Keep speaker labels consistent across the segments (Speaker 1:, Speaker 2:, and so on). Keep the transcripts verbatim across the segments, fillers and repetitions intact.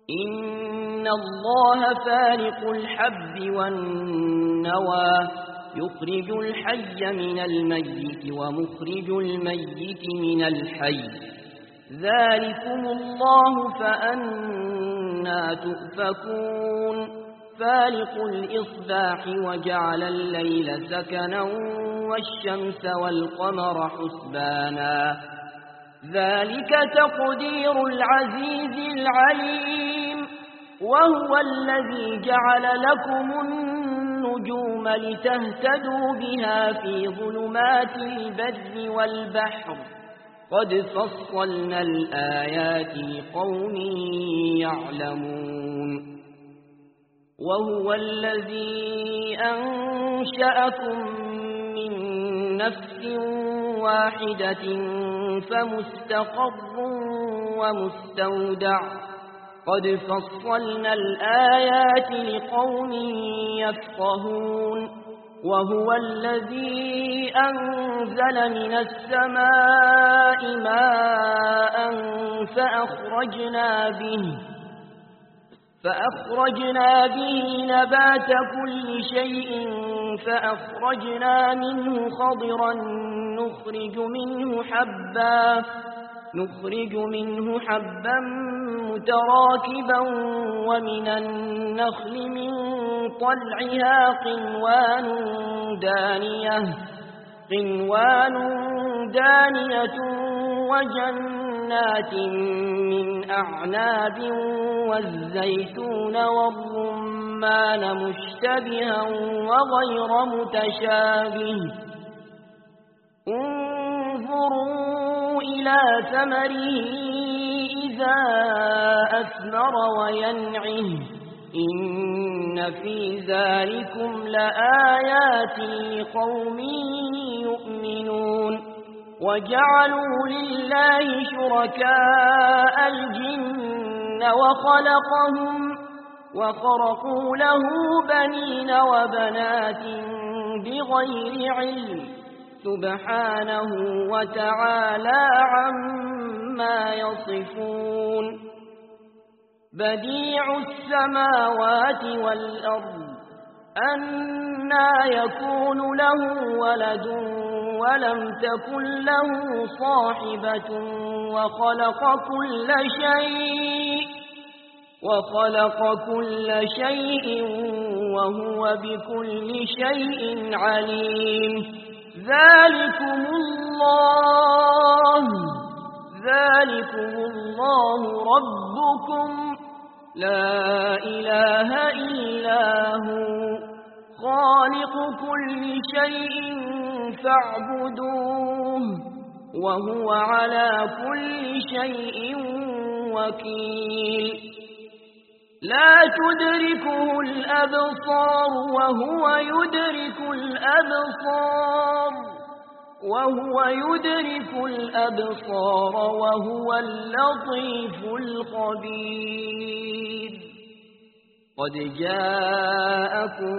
Speaker 1: إن الله فالق الحب والنوى يخرج الحي من الميت ومخرج الميت من الحي ذلكم الله فأنا تؤفكون فالق الإصباح وجعل الليل سكنا والشمس والقمر حسبانا ذلك تقدير العزيز العليم وهو الذي جعل لكم النجوم لتهتدوا بها في ظلمات البر والبحر قد فصلنا الآيات لقوم يعلمون وهو الذي أنشأكم من نفس واحدة فمستقر ومستودع قد فصلنا الآيات لقوم يفقهون وهو الذي أنزل من السماء ماء فأخرجنا به فأخرجنا به نبات كل شيء فأخرجنا منه خضرا نخرج منه حبا نخرج منه حبا متراكبا ومن النخل من طلعها قنوان دانية قنوان دانية وجنات من أعناب والزيتون والرمان مشتبها وغير متشابه انظروا إلى ثمره إذا أثمر وينعه إن في ذلكم لآيات لقوم يؤمنون وجعلوا لله شركاء الجن وخلقهم وخرقوا له بنين وبنات بغير علم سبحانه وتعالى عما يصفون بديع السماوات والأرض أنى يكون له ولد ولم تكن له صاحبة وخلق كل شيء وخلق كل شيء وهو بكل شيء عليم ذلكم الله ذلكم الله ربكم لا إله إلا هو خالق كل شيء فاعبدوه وهو على كل شيء وكيل لا تدركه الأبصار وهو يدرك الأبصار وهو يدرك الأبصار وهو اللطيف الخبير قد جاءكم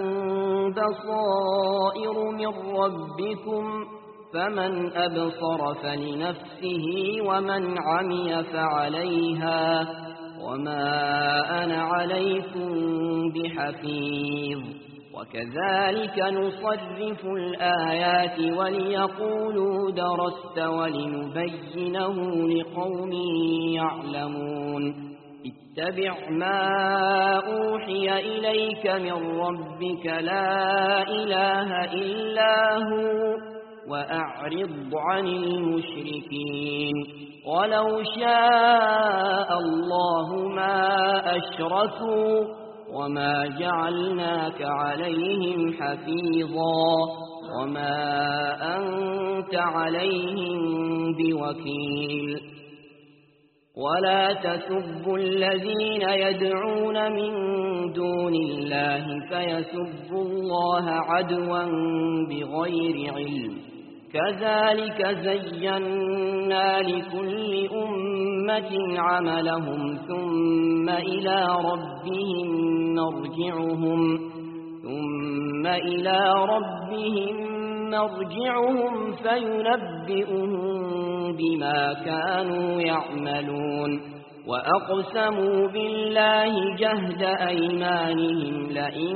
Speaker 1: بصائر من ربكم فمن أبصر فلنفسه ومن عمي فعليها وما أنا عليكم بحفيظ وكذلك نصرف الآيات وليقولوا درست ولنبينه لقوم يعلمون اتبع ما أوحي إليك من ربك لا إله إلا هو وأعرض عن المشركين ولو شاء الله ما أشركوا وما جعلناك عليهم حفيظا وما أنت عليهم بوكيل ولا تسبوا الذين يدعون من دون الله فيسبوا الله عدوا بغير علم كذلك زينا لكل أمة عملهم ثم إلى ربهم مرجعهم ثم إلى ربهم مرجعهم فينبئهم بما كانوا يعملون وأقسموا بالله جهد أيمانهم لئن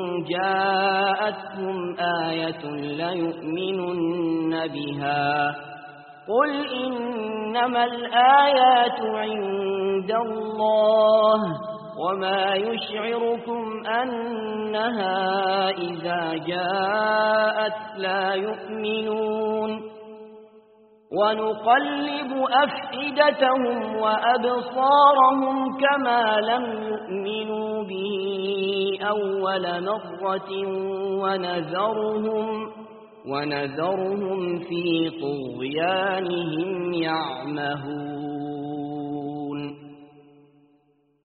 Speaker 1: جاءتهم آية ليؤمنن بها قل إنما الآيات عند الله وما يشعركم أنها إذا جاءت لا يؤمنون ونقلب أفئدتهم وأبصارهم كما لم يؤمنوا به أول مرة ونذرهم, ونذرهم في طغيانهم يعمهون.